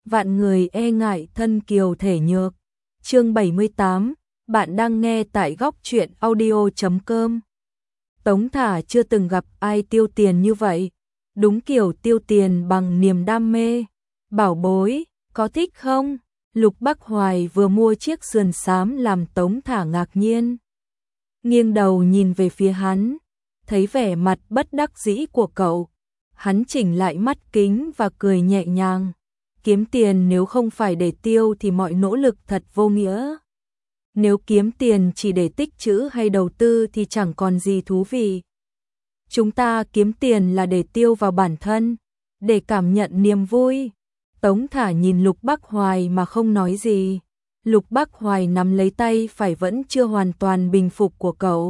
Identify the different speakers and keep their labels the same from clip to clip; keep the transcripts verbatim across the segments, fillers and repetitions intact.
Speaker 1: vạn người e ngại thân kiều thể nhược. Chương bảy mươi tám, bạn đang nghe tại góc truyện audio chấm com. Tống Thả chưa từng gặp ai tiêu tiền như vậy, đúng kiểu tiêu tiền bằng niềm đam mê. Bảo bối, có thích không? Lục Bắc Hoài vừa mua chiếc sườn xám làm Tống Thả ngạc nhiên. Nghiêng đầu nhìn về phía hắn, thấy vẻ mặt bất đắc dĩ của cậu. Hắn chỉnh lại mắt kính và cười nhẹ nhàng. Kiếm tiền nếu không phải để tiêu thì mọi nỗ lực thật vô nghĩa. Nếu kiếm tiền chỉ để tích trữ hay đầu tư thì chẳng còn gì thú vị. Chúng ta kiếm tiền là để tiêu vào bản thân, để cảm nhận niềm vui. Tống Thả nhìn Lục Bắc Hoài mà không nói gì. Lục Bắc Hoài nắm lấy tay phải vẫn chưa hoàn toàn bình phục của cậu.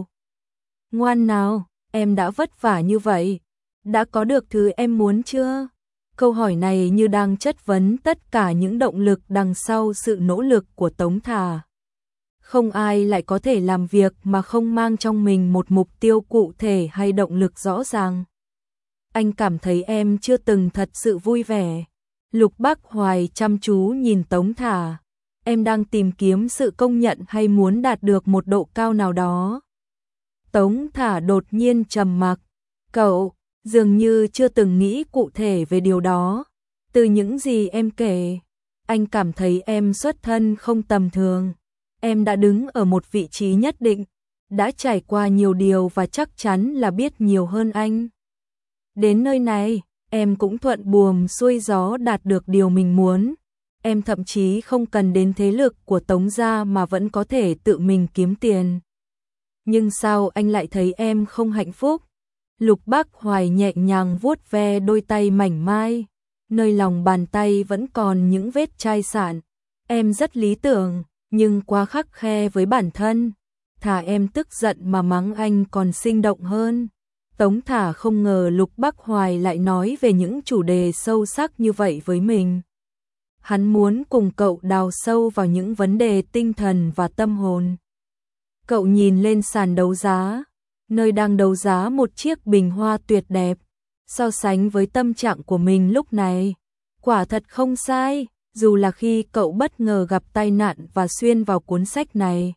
Speaker 1: Ngoan nào, em đã vất vả như vậy, đã có được thứ em muốn chưa? Câu hỏi này như đang chất vấn tất cả những động lực đằng sau sự nỗ lực của Tống Thả. Không ai lại có thể làm việc mà không mang trong mình một mục tiêu cụ thể hay động lực rõ ràng. Anh cảm thấy em chưa từng thật sự vui vẻ. Lục Bắc Hoài chăm chú nhìn Tống Thả. Em đang tìm kiếm sự công nhận hay muốn đạt được một độ cao nào đó? Tống Thả đột nhiên trầm mặc. Cậu dường như chưa từng nghĩ cụ thể về điều đó. Từ những gì em kể, anh cảm thấy em xuất thân không tầm thường. Em đã đứng ở một vị trí nhất định, đã trải qua nhiều điều và chắc chắn là biết nhiều hơn anh. Đến nơi này, em cũng thuận buồm xuôi gió đạt được điều mình muốn. Em thậm chí không cần đến thế lực của Tống gia mà vẫn có thể tự mình kiếm tiền. Nhưng sao anh lại thấy em không hạnh phúc? Lục Bắc Hoài nhẹ nhàng vuốt ve đôi tay mảnh mai, nơi lòng bàn tay vẫn còn những vết chai sạn. Em rất lý tưởng, nhưng quá khắt khe với bản thân. Thả em tức giận mà mắng anh còn sinh động hơn. Tống Thả không ngờ Lục Bắc Hoài lại nói về những chủ đề sâu sắc như vậy với mình. Hắn muốn cùng cậu đào sâu vào những vấn đề tinh thần và tâm hồn. Cậu nhìn lên sàn đấu giá, nơi đang đấu giá một chiếc bình hoa tuyệt đẹp. So sánh với tâm trạng của mình lúc này, quả thật không sai, dù là khi cậu bất ngờ gặp tai nạn và xuyên vào cuốn sách này,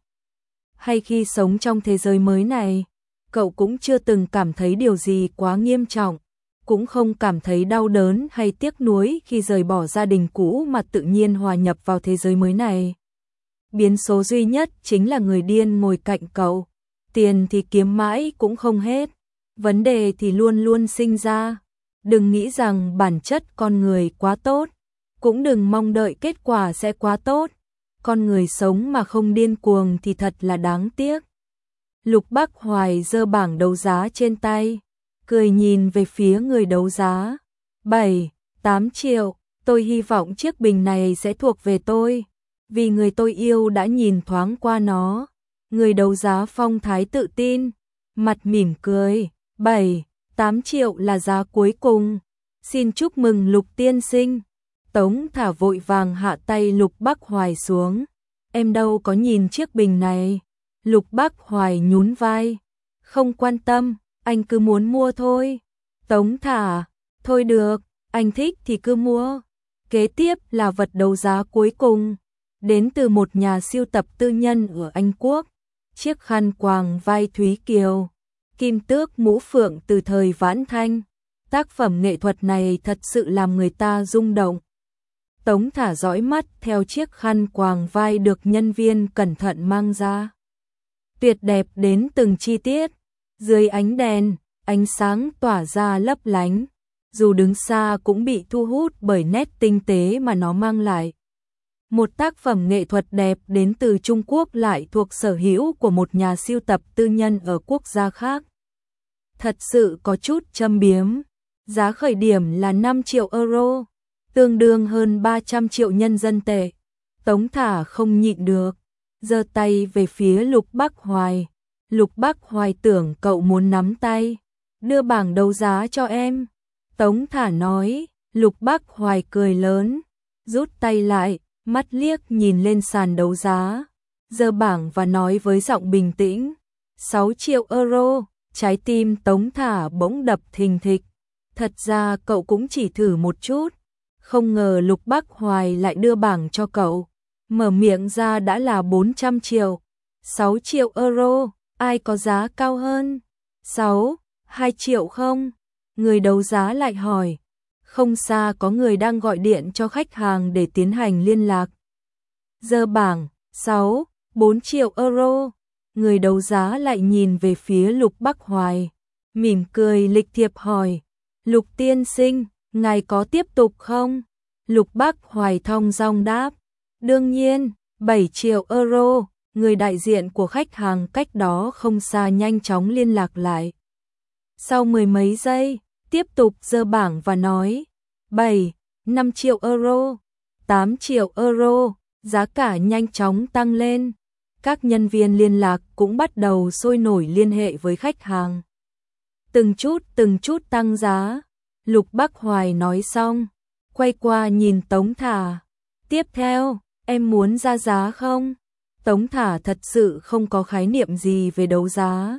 Speaker 1: hay khi sống trong thế giới mới này, cậu cũng chưa từng cảm thấy điều gì quá nghiêm trọng, cũng không cảm thấy đau đớn hay tiếc nuối khi rời bỏ gia đình cũ mà tự nhiên hòa nhập vào thế giới mới này. Biến số duy nhất chính là người điên ngồi cạnh cậu. Tiền thì kiếm mãi cũng không hết, vấn đề thì luôn luôn sinh ra. Đừng nghĩ rằng bản chất con người quá tốt, cũng đừng mong đợi kết quả sẽ quá tốt. Con người sống mà không điên cuồng thì thật là đáng tiếc. Lục Bắc Hoài giơ bảng đấu giá trên tay, cười nhìn về phía người đấu giá. bảy, tám triệu, tôi hy vọng chiếc bình này sẽ thuộc về tôi, vì người tôi yêu đã nhìn thoáng qua nó. Người đấu giá phong thái tự tin, mặt mỉm cười. Bảy, tám triệu là giá cuối cùng. Xin chúc mừng Lục tiên sinh. Tống Thả vội vàng hạ tay Lục Bắc Hoài xuống. Em đâu có nhìn chiếc bình này. Lục Bắc Hoài nhún vai. Không quan tâm, anh cứ muốn mua thôi. Tống Thả, thôi được, anh thích thì cứ mua. Kế tiếp là vật đấu giá cuối cùng, đến từ một nhà sưu tập tư nhân ở Anh Quốc. Chiếc khăn quàng vai Thúy Kiều, kim tước mũ phượng từ thời Vãn Thanh. Tác phẩm nghệ thuật này thật sự làm người ta rung động. Tống Thả dõi mắt theo chiếc khăn quàng vai được nhân viên cẩn thận mang ra. Tuyệt đẹp đến từng chi tiết. Dưới ánh đèn, ánh sáng tỏa ra lấp lánh. Dù đứng xa cũng bị thu hút bởi nét tinh tế mà nó mang lại. Một tác phẩm nghệ thuật đẹp đến từ Trung Quốc lại thuộc sở hữu của một nhà sưu tập tư nhân ở quốc gia khác. Thật sự có chút châm biếm. Giá khởi điểm là năm triệu euro, tương đương hơn ba trăm triệu nhân dân tệ. Tống Thả không nhịn được, giơ tay về phía Lục Bắc Hoài. Lục Bắc Hoài tưởng cậu muốn nắm tay, đưa bảng đấu giá cho em. Tống Thả nói. Lục Bắc Hoài cười lớn, rút tay lại, mắt liếc nhìn lên sàn đấu giá, giơ bảng và nói với giọng bình tĩnh. sáu triệu euro. Trái tim Tống Thả bỗng đập thình thịch. Thật ra cậu cũng chỉ thử một chút, Không ngờ Lục Bắc Hoài lại đưa bảng cho cậu. Mở miệng ra đã là bốn trăm triệu. sáu triệu euro, ai có giá cao hơn? sáu, hai triệu không? Người đấu giá lại hỏi. Không xa có người đang gọi điện cho khách hàng để tiến hành liên lạc. Giơ bảng, sáu, bốn triệu euro. Người đấu giá lại nhìn về phía Lục Bắc Hoài, mỉm cười lịch thiệp hỏi. Lục tiên sinh, ngài có tiếp tục không? Lục Bắc Hoài thong dong đáp. Đương nhiên, bảy triệu euro. Người đại diện của khách hàng cách đó không xa nhanh chóng liên lạc lại. Sau mười mấy giây, tiếp tục giơ bảng và nói. bảy, năm triệu euro, tám triệu euro. Giá cả nhanh chóng tăng lên. Các nhân viên liên lạc cũng bắt đầu sôi nổi liên hệ với khách hàng. Từng chút từng chút tăng giá. Lục Bắc Hoài nói xong, quay qua nhìn Tống Thả. Tiếp theo, em muốn ra giá không? Tống Thả thật sự không có khái niệm gì về đấu giá.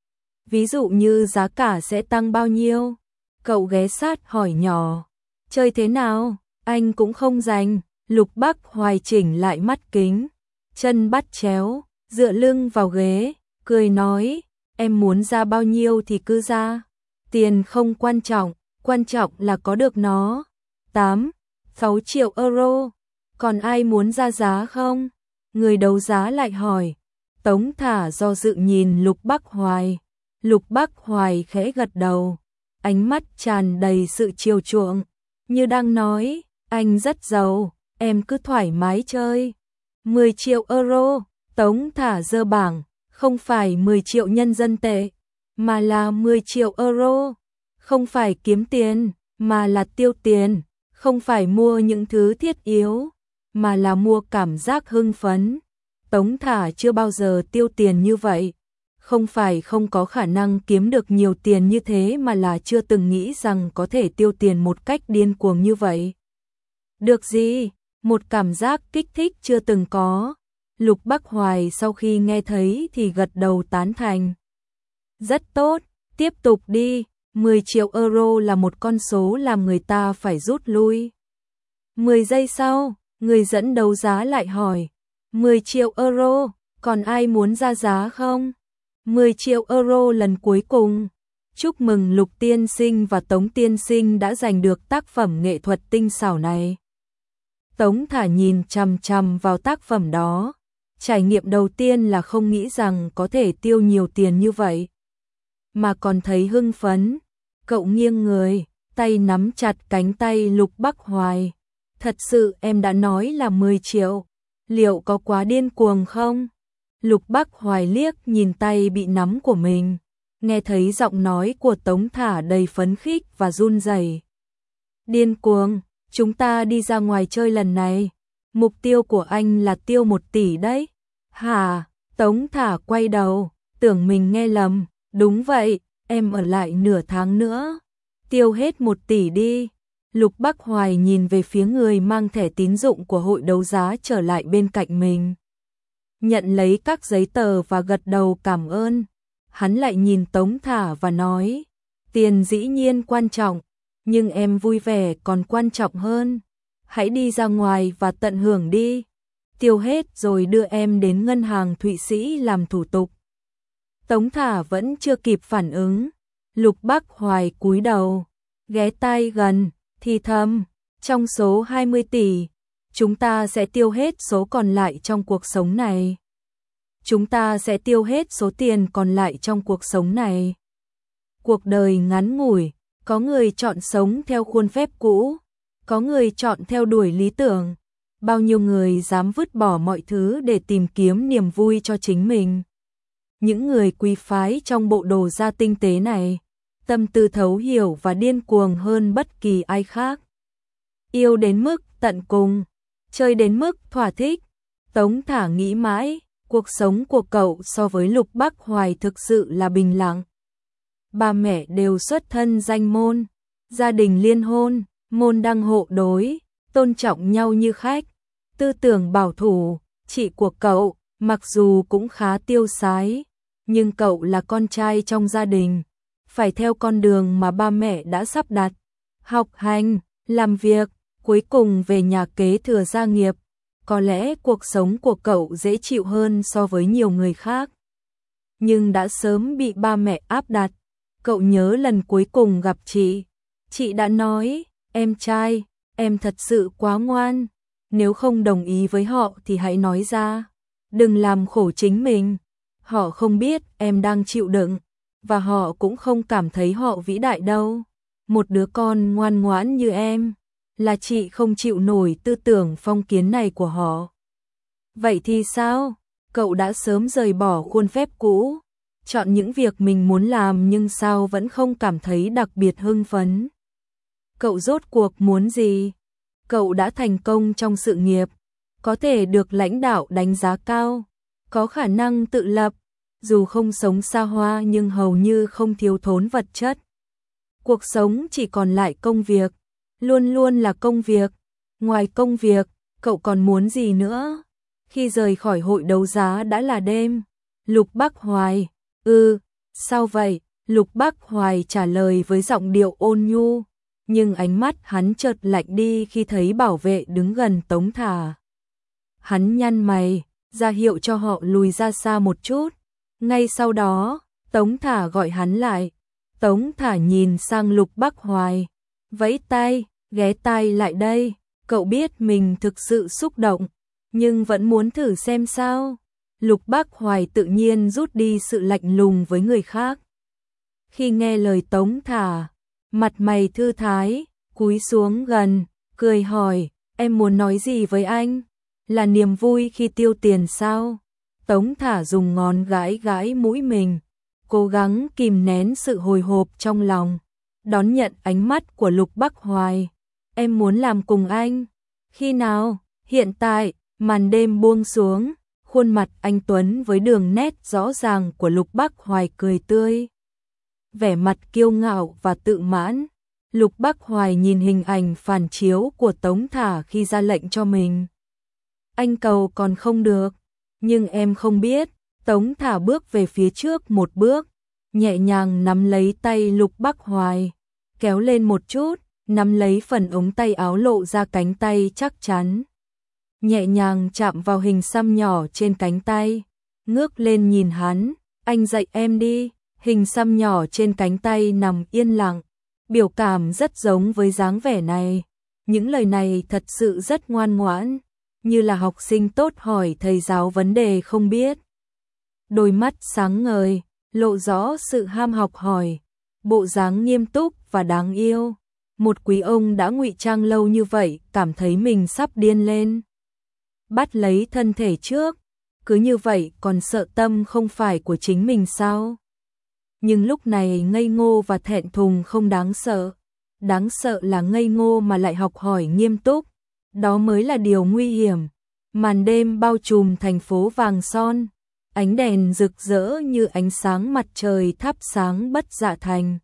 Speaker 1: Ví dụ như giá cả sẽ tăng bao nhiêu? Cậu ghé sát hỏi nhỏ. Chơi thế nào? Anh cũng không rành. Lục Bắc Hoài chỉnh lại mắt kính, chân bắt chéo, dựa lưng vào ghế, cười nói, em muốn ra bao nhiêu thì cứ ra. Tiền không quan trọng, quan trọng là có được nó. tám, sáu triệu euro. Còn ai muốn ra giá không? Người đấu giá lại hỏi. Tống Thả do dự nhìn Lục Bắc Hoài. Lục Bắc Hoài khẽ gật đầu, ánh mắt tràn đầy sự chiều chuộng, như đang nói, anh rất giàu, em cứ thoải mái chơi. mười triệu euro. Tống Thả giơ bảng, không phải mười triệu nhân dân tệ, mà là mười triệu euro. Không phải kiếm tiền, mà là tiêu tiền. Không phải mua những thứ thiết yếu, mà là mua cảm giác hưng phấn. Tống Thả chưa bao giờ tiêu tiền như vậy. Không phải không có khả năng kiếm được nhiều tiền như thế, mà là chưa từng nghĩ rằng có thể tiêu tiền một cách điên cuồng như vậy. Được gì? Một cảm giác kích thích chưa từng có. Lục Bắc Hoài sau khi nghe thấy thì gật đầu tán thành. Rất tốt, tiếp tục đi. mười triệu euro là một con số làm người ta phải rút lui. mười giây sau, người dẫn đấu giá lại hỏi. mười triệu euro, còn ai muốn ra giá không? mười triệu euro lần cuối cùng. Chúc mừng Lục tiên sinh và Tống tiên sinh đã giành được tác phẩm nghệ thuật tinh xảo này. Tống Thả nhìn chằm chằm vào tác phẩm đó. Trải nghiệm đầu tiên là không nghĩ rằng có thể tiêu nhiều tiền như vậy, mà còn thấy hưng phấn. Cậu nghiêng người, tay nắm chặt cánh tay Lục Bắc Hoài. Thật sự em đã nói là mười triệu, liệu có quá điên cuồng không? Lục Bắc Hoài liếc nhìn tay bị nắm của mình, nghe thấy giọng nói của Tống Thả đầy phấn khích và run rẩy. Điên cuồng, chúng ta đi ra ngoài chơi lần này. Mục tiêu của anh là tiêu một tỷ đấy. Hả? Tống Thả quay đầu, tưởng mình nghe lầm. Đúng vậy, em ở lại nửa tháng nữa. Tiêu hết một tỷ đi. Lục Bắc Hoài nhìn về phía người mang thẻ tín dụng của hội đấu giá trở lại bên cạnh mình. Nhận lấy các giấy tờ và gật đầu cảm ơn. Hắn lại nhìn Tống Thả và nói, tiền dĩ nhiên quan trọng, nhưng em vui vẻ còn quan trọng hơn. Hãy đi ra ngoài và tận hưởng đi. Tiêu hết rồi đưa em đến ngân hàng Thụy Sĩ làm thủ tục. Tống Thả vẫn chưa kịp phản ứng. Lục Bắc Hoài cúi đầu, ghé tai gần, thì thầm, trong số hai mươi tỷ, chúng ta sẽ tiêu hết số còn lại trong cuộc sống này. Chúng ta sẽ tiêu hết số tiền còn lại trong cuộc sống này. Cuộc đời ngắn ngủi, có người chọn sống theo khuôn phép cũ, có người chọn theo đuổi lý tưởng. Bao nhiêu người dám vứt bỏ mọi thứ để tìm kiếm niềm vui cho chính mình. Những người quý phái trong bộ đồ da tinh tế này, tâm tư thấu hiểu và điên cuồng hơn bất kỳ ai khác. Yêu đến mức tận cùng, chơi đến mức thỏa thích. Tống Thả nghĩ mãi, cuộc sống của cậu so với Lục Bắc Hoài thực sự là bình lặng. Ba mẹ đều xuất thân danh môn, gia đình liên hôn, môn đăng hộ đối, tôn trọng nhau như khách. Tư tưởng bảo thủ, chị của cậu, mặc dù cũng khá tiêu sái, nhưng cậu là con trai trong gia đình, phải theo con đường mà ba mẹ đã sắp đặt. Học hành, làm việc, cuối cùng về nhà kế thừa gia nghiệp. Có lẽ cuộc sống của cậu dễ chịu hơn so với nhiều người khác. Nhưng đã sớm bị ba mẹ áp đặt. Cậu nhớ lần cuối cùng gặp chị. Chị đã nói, em trai, em thật sự quá ngoan. Nếu không đồng ý với họ thì hãy nói ra. Đừng làm khổ chính mình. Họ không biết em đang chịu đựng. Và họ cũng không cảm thấy họ vĩ đại đâu. Một đứa con ngoan ngoãn như em. Là chị không chịu nổi tư tưởng phong kiến này của họ. Vậy thì sao? Cậu đã sớm rời bỏ khuôn phép cũ. Chọn những việc mình muốn làm nhưng sao vẫn không cảm thấy đặc biệt hưng phấn. Cậu rốt cuộc muốn gì? Cậu đã thành công trong sự nghiệp. Có thể được lãnh đạo đánh giá cao. Có khả năng tự lập. Dù không sống xa hoa nhưng hầu như không thiếu thốn vật chất. Cuộc sống chỉ còn lại công việc. Luôn luôn là công việc. Ngoài công việc, cậu còn muốn gì nữa? Khi rời khỏi hội đấu giá đã là đêm. Lục Bắc Hoài. Ừ, sao vậy? Lục Bắc Hoài trả lời với giọng điệu ôn nhu. Nhưng ánh mắt hắn chợt lạnh đi khi thấy bảo vệ đứng gần Tống Thả. Hắn nhăn mày, ra hiệu cho họ lùi ra xa một chút. Ngay sau đó, Tống Thả gọi hắn lại. Tống Thả nhìn sang Lục Bắc Hoài. Vẫy tay, ghé tai lại đây. Cậu biết mình thực sự xúc động, nhưng vẫn muốn thử xem sao. Lục Bắc Hoài tự nhiên rút đi sự lạnh lùng với người khác. Khi nghe lời Tống Thả, mặt mày thư thái, cúi xuống gần, cười hỏi, em muốn nói gì với anh? Là niềm vui khi tiêu tiền sao? Tống Thả dùng ngón gãi gãi mũi mình, cố gắng kìm nén sự hồi hộp trong lòng, đón nhận ánh mắt của Lục Bắc Hoài. Em muốn làm cùng anh. Khi nào? Hiện tại. Màn đêm buông xuống, khuôn mặt anh tuấn với đường nét rõ ràng của Lục Bắc Hoài cười tươi. Vẻ mặt kiêu ngạo và tự mãn. Lục Bắc Hoài nhìn hình ảnh phản chiếu của Tống Thả khi ra lệnh cho mình. Anh cầu còn không được, nhưng em không biết. Tống Thả bước về phía trước một bước, nhẹ nhàng nắm lấy tay Lục Bắc Hoài, kéo lên một chút, nắm lấy phần ống tay áo lộ ra cánh tay chắc chắn. Nhẹ nhàng chạm vào hình xăm nhỏ trên cánh tay, ngước lên nhìn hắn, anh dạy em đi. Hình xăm nhỏ trên cánh tay nằm yên lặng, biểu cảm rất giống với dáng vẻ này. Những lời này thật sự rất ngoan ngoãn, như là học sinh tốt hỏi thầy giáo vấn đề không biết. Đôi mắt sáng ngời, lộ rõ sự ham học hỏi, bộ dáng nghiêm túc và đáng yêu. Một quý ông đã ngụy trang lâu như vậy, cảm thấy mình sắp điên lên. Bắt lấy thân thể trước, cứ như vậy còn sợ tâm không phải của chính mình sao? Nhưng lúc này ngây ngô và thẹn thùng không đáng sợ. Đáng sợ là ngây ngô mà lại học hỏi nghiêm túc. Đó mới là điều nguy hiểm. Màn đêm bao trùm thành phố vàng son. Ánh đèn rực rỡ như ánh sáng mặt trời thắp sáng Bất Dạ Thành.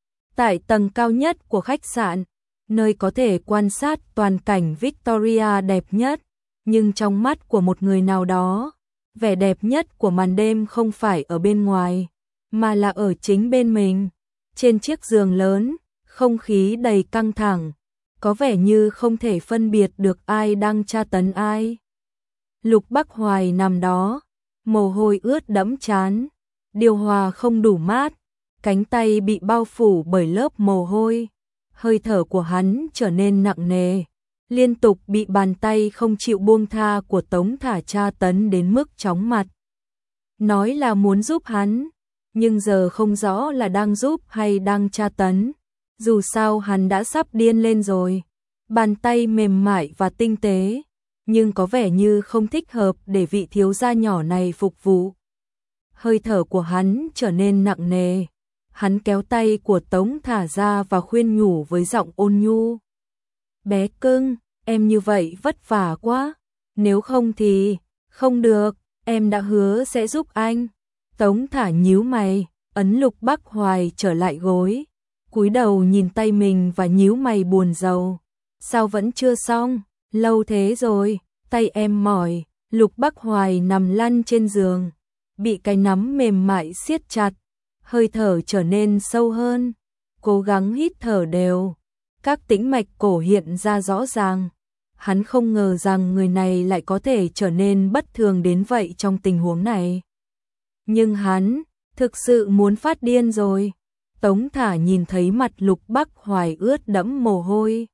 Speaker 1: Tại tầng cao nhất của khách sạn, nơi có thể quan sát toàn cảnh Victoria đẹp nhất. Nhưng trong mắt của một người nào đó, vẻ đẹp nhất của màn đêm không phải ở bên ngoài, mà là ở chính bên mình. Trên chiếc giường lớn, không khí đầy căng thẳng, có vẻ như không thể phân biệt được ai đang tra tấn ai. Lục Bắc Hoài nằm đó, mồ hôi ướt đẫm trán, điều hòa không đủ mát, cánh tay bị bao phủ bởi lớp mồ hôi, hơi thở của hắn trở nên nặng nề, liên tục bị bàn tay không chịu buông tha của Tống Thả tra tấn đến mức chóng mặt. Nói là muốn giúp hắn, nhưng giờ không rõ là đang giúp hay đang tra tấn. Dù sao hắn đã sắp điên lên rồi. Bàn tay mềm mại và tinh tế, nhưng có vẻ như không thích hợp để vị thiếu gia nhỏ này phục vụ. Hơi thở của hắn trở nên nặng nề. Hắn kéo tay của Tống Thả ra và khuyên nhủ với giọng ôn nhu. Bé cưng, em như vậy vất vả quá. Nếu không thì, không được, em đã hứa sẽ giúp anh. Tống Thả nhíu mày, ấn Lục Bắc Hoài trở lại gối, cúi đầu nhìn tay mình và nhíu mày buồn rầu. Sao vẫn chưa xong? Lâu thế rồi, tay em mỏi. Lục Bắc Hoài nằm lăn trên giường, bị cái nắm mềm mại siết chặt, hơi thở trở nên sâu hơn, cố gắng hít thở đều. các tĩnh mạch cổ hiện ra rõ ràng. Hắn không ngờ rằng người này lại có thể trở nên bất thường đến vậy trong tình huống này. Nhưng hắn thực sự muốn phát điên rồi. Tống Thả nhìn thấy mặt Lục Bắc Hoài ướt đẫm mồ hôi.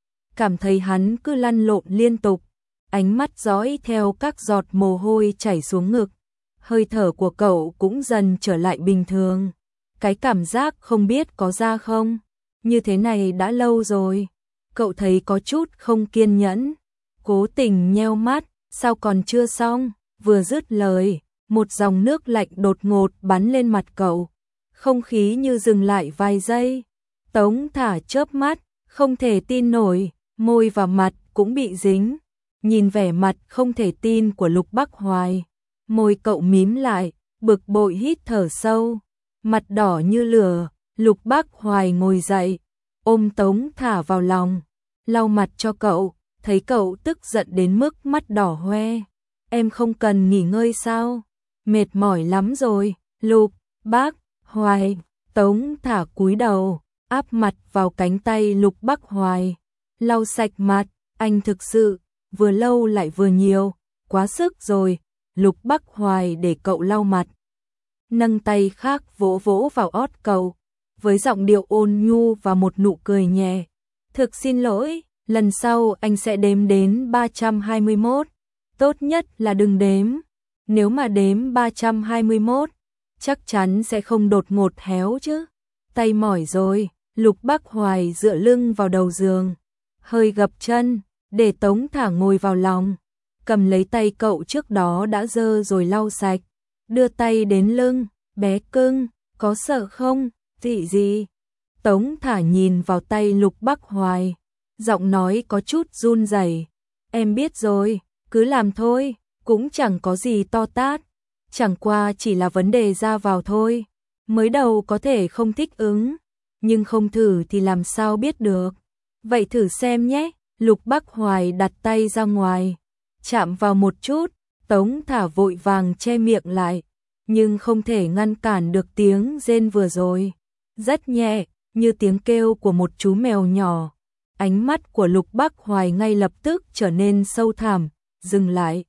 Speaker 1: Cảm thấy hắn cứ lăn lộn liên tục, ánh mắt dõi theo các giọt mồ hôi chảy xuống ngực. Hơi thở của cậu cũng dần trở lại bình thường. Cái cảm giác không biết có ra không, như thế này đã lâu rồi. Cậu thấy có chút không kiên nhẫn, cố tình nheo mắt, sao còn chưa xong, vừa dứt lời, một dòng nước lạnh đột ngột bắn lên mặt cậu. Không khí như dừng lại vài giây. Tống Thả chớp mắt, không thể tin nổi, môi và mặt cũng bị dính. Nhìn vẻ mặt không thể tin của Lục Bắc Hoài, môi cậu mím lại, bực bội hít thở sâu, mặt đỏ như lửa. Lục Bắc Hoài ngồi dậy, ôm Tống Thả vào lòng, lau mặt cho cậu, thấy cậu tức giận đến mức mắt đỏ hoe. Em không cần nghỉ ngơi sao? Mệt mỏi lắm rồi. Lục Bắc Hoài. Tống Thả cúi đầu, áp mặt vào cánh tay Lục Bắc Hoài, lau sạch mặt. Anh thực sự vừa lâu lại vừa nhiều, quá sức rồi. Lục Bắc Hoài để cậu lau mặt, nâng tay khác vỗ vỗ vào ót cậu, với giọng điệu ôn nhu và một nụ cười nhẹ. Thực xin lỗi, lần sau anh sẽ đếm đến ba trăm hai mươi mốt. Tốt nhất là đừng đếm. Nếu mà đếm ba trăm hai mươi mốt, chắc chắn sẽ không đột ngột héo chứ. Tay mỏi rồi, Lục Bắc Hoài dựa lưng vào đầu giường, hơi gập chân, để Tống Thả ngồi vào lòng, cầm lấy tay cậu trước đó đã dơ rồi lau sạch, đưa tay đến lưng. Bé cưng, có sợ không? Gì gì? Tống Thả nhìn vào tay Lục Bắc Hoài, giọng nói có chút run rẩy. Em biết rồi, cứ làm thôi, cũng chẳng có gì to tát, chẳng qua chỉ là vấn đề ra vào thôi. Mới đầu có thể không thích ứng, nhưng không thử thì làm sao biết được. Vậy thử xem nhé. Lục Bắc Hoài đặt tay ra ngoài, chạm vào một chút. Tống Thả vội vàng che miệng lại, nhưng không thể ngăn cản được tiếng rên vừa rồi. Rất nhẹ, như tiếng kêu của một chú mèo nhỏ. Ánh mắt của Lục Bắc Hoài ngay lập tức trở nên sâu thẳm. Dừng lại.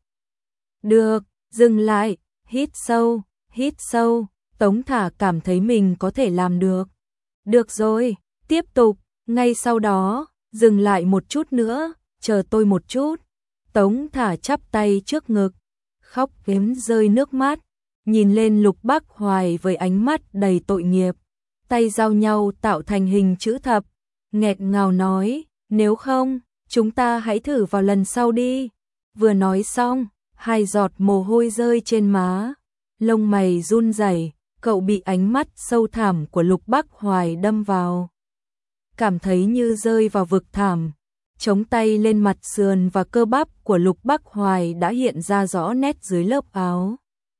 Speaker 1: Được, dừng lại. Hít sâu, hít sâu. Tống Thả cảm thấy mình có thể làm được. Được rồi, tiếp tục. Ngay sau đó, dừng lại một chút nữa, chờ tôi một chút. Tống Thả chắp tay trước ngực, khóc ghém rơi nước mắt, nhìn lên Lục Bắc Hoài với ánh mắt đầy tội nghiệp. Tay giao nhau tạo thành hình chữ thập, nghẹn ngào nói, nếu không, chúng ta hãy thử vào lần sau đi. Vừa nói xong, hai giọt mồ hôi rơi trên má, lông mày run rẩy, cậu bị ánh mắt sâu thẳm của Lục Bắc Hoài đâm vào. Cảm thấy như rơi vào vực thẳm, chống tay lên mặt sườn và cơ bắp của Lục Bắc Hoài đã hiện ra rõ nét dưới lớp áo.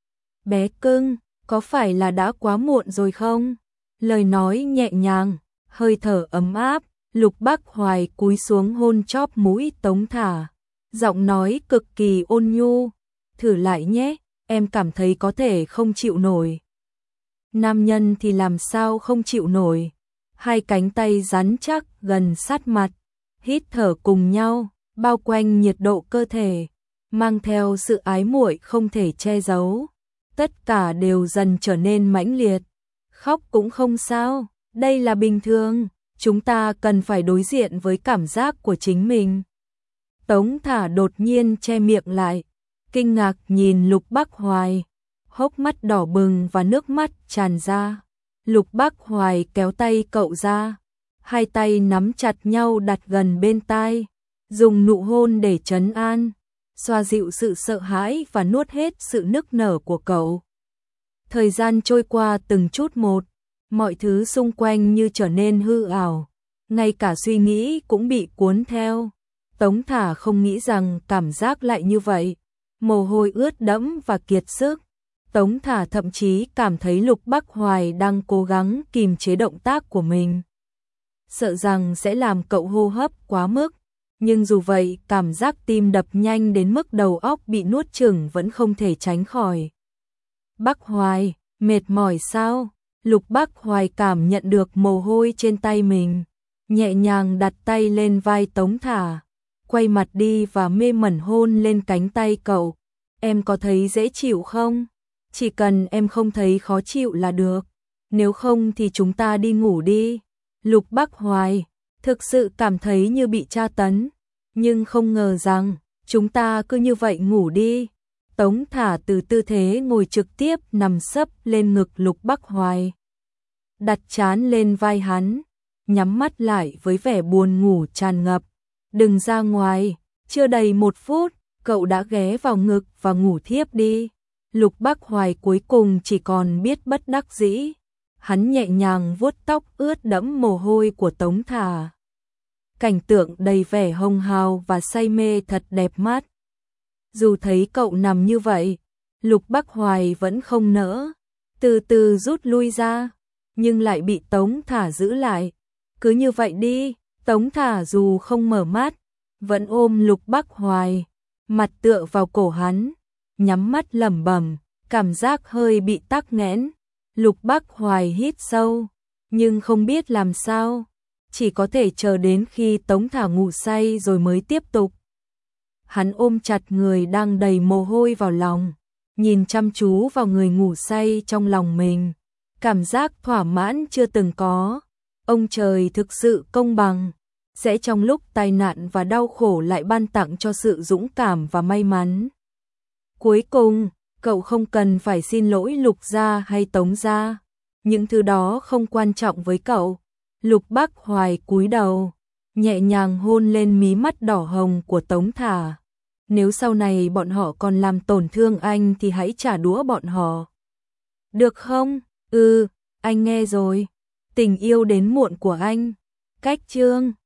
Speaker 1: Bé cưng, có phải là đã quá muộn rồi không? Lời nói nhẹ nhàng, hơi thở ấm áp, Lục Bắc Hoài cúi xuống hôn chóp mũi Tống Thả, giọng nói cực kỳ ôn nhu. Thử lại nhé, em cảm thấy có thể không chịu nổi. Nam nhân thì làm sao không chịu nổi. Hai cánh tay rắn chắc gần sát mặt, hít thở cùng nhau, bao quanh nhiệt độ cơ thể, mang theo sự ái muội không thể che giấu. Tất cả đều dần trở nên mãnh liệt. Khóc cũng không sao, đây là bình thường, chúng ta cần phải đối diện với cảm giác của chính mình. Tống Thả đột nhiên che miệng lại, kinh ngạc nhìn Lục Bắc Hoài, hốc mắt đỏ bừng và nước mắt tràn ra. Lục Bắc Hoài kéo tay cậu ra, hai tay nắm chặt nhau đặt gần bên tai, dùng nụ hôn để trấn an, xoa dịu sự sợ hãi và nuốt hết sự nức nở của cậu. Thời gian trôi qua từng chút một, mọi thứ xung quanh như trở nên hư ảo, ngay cả suy nghĩ cũng bị cuốn theo. Tống Thả không nghĩ rằng cảm giác lại như vậy, mồ hôi ướt đẫm và kiệt sức. Tống Thả thậm chí cảm thấy Lục Bắc Hoài đang cố gắng kìm chế động tác của mình, sợ rằng sẽ làm cậu hô hấp quá mức. Nhưng dù vậy, cảm giác tim đập nhanh đến mức đầu óc bị nuốt chửng vẫn không thể tránh khỏi. Bắc Hoài, mệt mỏi sao? Lục Bắc Hoài cảm nhận được mồ hôi trên tay mình, nhẹ nhàng đặt tay lên vai Tống Thả, quay mặt đi và mê mẩn hôn lên cánh tay cậu. Em có thấy dễ chịu không? Chỉ cần em không thấy khó chịu là được. Nếu không thì chúng ta đi ngủ đi. Lục Bắc Hoài thực sự cảm thấy như bị tra tấn, nhưng không ngờ rằng chúng ta cứ như vậy ngủ đi. Tống Thả từ tư thế ngồi trực tiếp nằm sấp lên ngực Lục Bắc Hoài, đặt trán lên vai hắn, nhắm mắt lại với vẻ buồn ngủ tràn ngập. Đừng ra ngoài, chưa đầy một phút, cậu đã ghé vào ngực và ngủ thiếp đi. Lục Bắc Hoài cuối cùng chỉ còn biết bất đắc dĩ. Hắn nhẹ nhàng vuốt tóc ướt đẫm mồ hôi của Tống Thả. Cảnh tượng đầy vẻ hồng hào và say mê thật đẹp mắt. Dù thấy cậu nằm như vậy, Lục Bắc Hoài vẫn không nỡ, từ từ rút lui ra, nhưng lại bị Tống Thả giữ lại. Cứ như vậy đi. Tống Thả dù không mở mắt, vẫn ôm Lục Bắc Hoài, mặt tựa vào cổ hắn, nhắm mắt lẩm bẩm, cảm giác hơi bị tắc nghẽn. Lục Bắc Hoài hít sâu, nhưng không biết làm sao, chỉ có thể chờ đến khi Tống Thả ngủ say rồi mới tiếp tục. Hắn ôm chặt người đang đầy mồ hôi vào lòng, nhìn chăm chú vào người ngủ say trong lòng mình, cảm giác thỏa mãn chưa từng có. Ông trời thực sự công bằng, sẽ trong lúc tai nạn và đau khổ lại ban tặng cho sự dũng cảm và may mắn. Cuối cùng, cậu không cần phải xin lỗi Lục gia hay Tống gia, những thứ đó không quan trọng với cậu. Lục Bắc Hoài cúi đầu, nhẹ nhàng hôn lên mí mắt đỏ hồng của Tống Thả. Nếu sau này bọn họ còn làm tổn thương anh thì hãy trả đũa bọn họ. Được không? Ừ, anh nghe rồi. Tình yêu đến muộn của anh. Cách chương